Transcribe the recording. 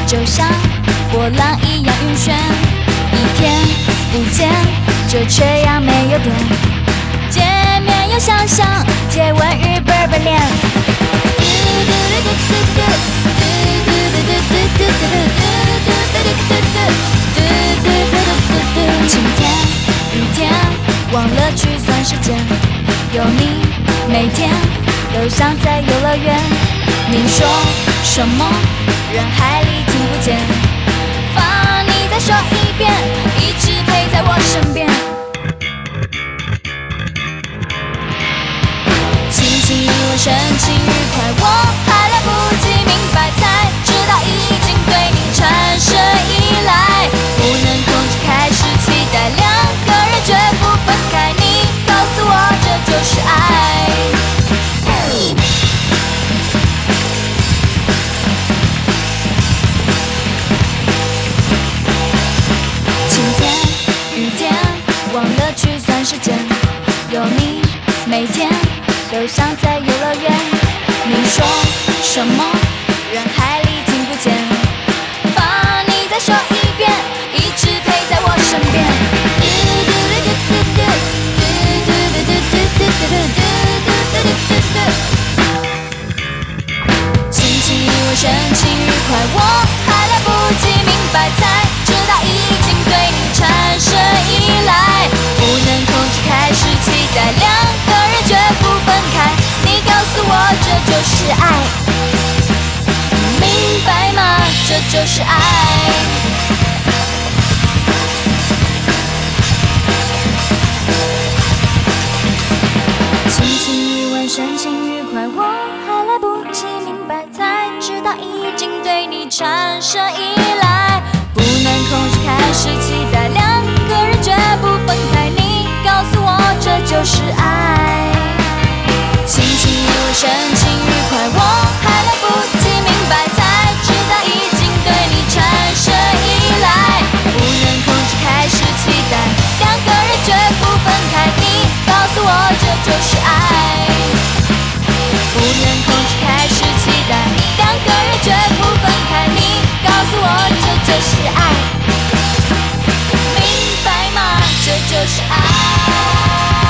就像波浪一样晕眩。一天不见，这缺氧没有电。见面又想象，接吻与本本恋。晴天雨天，忘了去算时间。有你，每天都像在游乐园。你说什么？人海里听不见。放你再说一遍，一直陪在我身边。轻轻一吻，深情愉快，我还来不及明白，才知道已经对你产生依赖，不能控制，开始期待，两个人绝不分开。你告诉我，这就是爱。晴天雨天，忘了去算时间。有你，每天都像在游乐园。你说什么？人海里听不见。放你再说一遍，一直陪在我身边。轻轻一吻，深情愉快，我还来不及明白，才知道已经对你产生依赖，不能控制，开始期待，两个人绝不分开。你告诉我，这就是爱，明白吗？这就是爱。轻轻一吻，深情愉快，我还来不及明白，才知道已经对你产生依赖，不能控制，开始期待，两个人绝不分开。你告诉我，这就是爱。轻轻一吻，深情愉快，我还来不及明白，才知道已经对你产生依赖，不能控制，开始期待，两个人绝不分开。你告诉我，这就是爱，不能控制，开始期待，两个人绝不分开。你告诉我，这就是爱，明白吗？这就是爱。